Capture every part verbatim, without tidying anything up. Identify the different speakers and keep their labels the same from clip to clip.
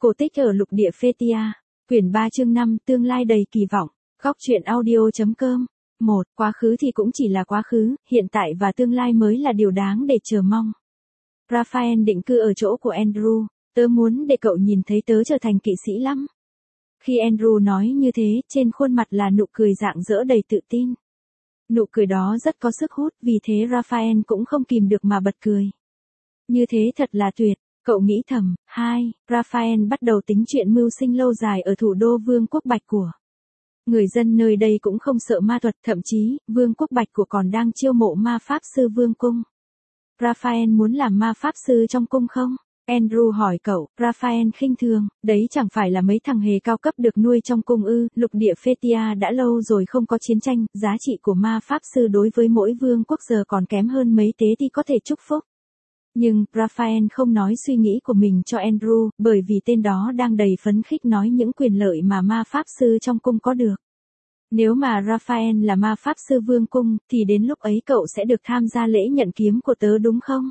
Speaker 1: Cổ tích ở lục địa Phethia, quyển ba chương năm, tương lai đầy kỳ vọng, góc truyện audio.com. một. Quá khứ thì cũng chỉ là quá khứ, hiện tại và tương lai mới là điều đáng để chờ mong. Raphael định cư ở chỗ của Andrew, tớ muốn để cậu nhìn thấy tớ trở thành kỵ sĩ lắm. Khi Andrew nói như thế, trên khuôn mặt là nụ cười rạng rỡ đầy tự tin. Nụ cười đó rất có sức hút, vì thế Raphael cũng không kìm được mà bật cười. Như thế thật là tuyệt, cậu nghĩ thầm. hai. Raphael bắt đầu tính chuyện mưu sinh lâu dài ở thủ đô Vương quốc Bạch của. Người dân nơi đây cũng không sợ ma thuật, thậm chí, Vương quốc Bạch của còn đang chiêu mộ ma pháp sư vương cung. Raphael muốn làm ma pháp sư trong cung không? Andrew hỏi cậu. Raphael khinh thường, đấy chẳng phải là mấy thằng hề cao cấp được nuôi trong cung ư? Lục địa Phethia đã lâu rồi không có chiến tranh, giá trị của ma pháp sư đối với mỗi vương quốc giờ còn kém hơn mấy tế thì có thể chúc phúc. Nhưng, Raphael không nói suy nghĩ của mình cho Andrew, bởi vì tên đó đang đầy phấn khích nói những quyền lợi mà ma pháp sư trong cung có được. Nếu mà Raphael là ma pháp sư vương cung, thì đến lúc ấy cậu sẽ được tham gia lễ nhận kiếm của tớ đúng không?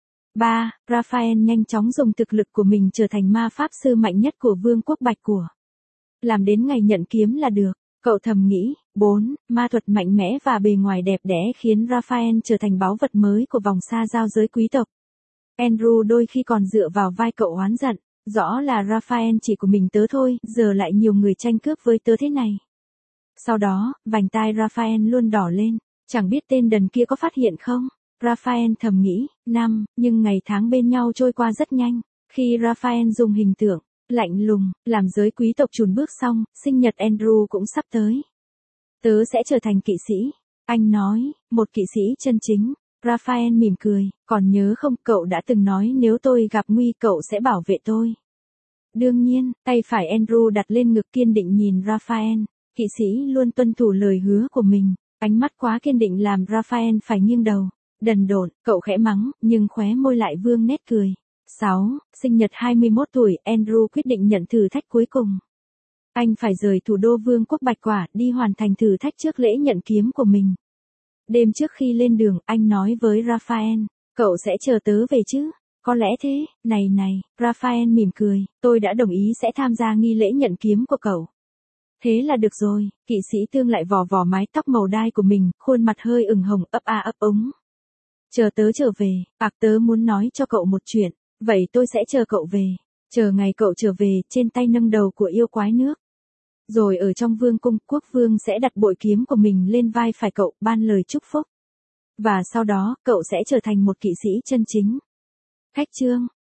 Speaker 1: ba. Raphael nhanh chóng dùng thực lực của mình trở thành ma pháp sư mạnh nhất của Vương quốc Bạch của. Làm đến ngày nhận kiếm là được, cậu thầm nghĩ. bốn. Ma thuật mạnh mẽ và bề ngoài đẹp đẽ khiến Raphael trở thành báu vật mới của vòng xa giao giới quý tộc. Andrew đôi khi còn dựa vào vai cậu oán giận, rõ là Raphael chỉ của mình tớ thôi, giờ lại nhiều người tranh cướp với tớ thế này. Sau đó, vành tai Raphael luôn đỏ lên, chẳng biết tên đần kia có phát hiện không? Raphael thầm nghĩ. năm. Nhưng ngày tháng bên nhau trôi qua rất nhanh, khi Raphael dùng hình tượng lạnh lùng, làm giới quý tộc chùn bước xong, sinh nhật Andrew cũng sắp tới. Tớ sẽ trở thành kỵ sĩ, anh nói, một kỵ sĩ chân chính. Raphael mỉm cười, còn nhớ không, cậu đã từng nói nếu tôi gặp nguy cậu sẽ bảo vệ tôi. Đương nhiên, tay phải Andrew đặt lên ngực kiên định nhìn Raphael, kỵ sĩ luôn tuân thủ lời hứa của mình, ánh mắt quá kiên định làm Raphael phải nghiêng đầu. Đần độn, cậu khẽ mắng, nhưng khóe môi lại vương nét cười. sáu. Sinh nhật hai mươi mốt tuổi, Andrew quyết định nhận thử thách cuối cùng. Anh phải rời thủ đô Vương quốc Bạch Quả đi hoàn thành thử thách trước lễ nhận kiếm của mình. Đêm trước khi lên đường, anh nói với Raphael, cậu sẽ chờ tớ về chứ? Có lẽ thế. Này này, Raphael mỉm cười, tôi đã đồng ý sẽ tham gia nghi lễ nhận kiếm của cậu. Thế là được rồi, kỵ sĩ Tương lại vò vò mái tóc màu đai của mình, khuôn mặt hơi ửng hồng, ấp a ấp ống. Chờ tớ trở về, ạc tớ muốn nói cho cậu một chuyện, vậy tôi sẽ chờ cậu về, chờ ngày cậu trở về, trên tay nâng đầu của yêu quái nước. Rồi ở trong vương cung, quốc vương sẽ đặt bội kiếm của mình lên vai phải cậu, ban lời chúc phúc. Và sau đó, cậu sẽ trở thành một kỵ sĩ chân chính. Khách chương.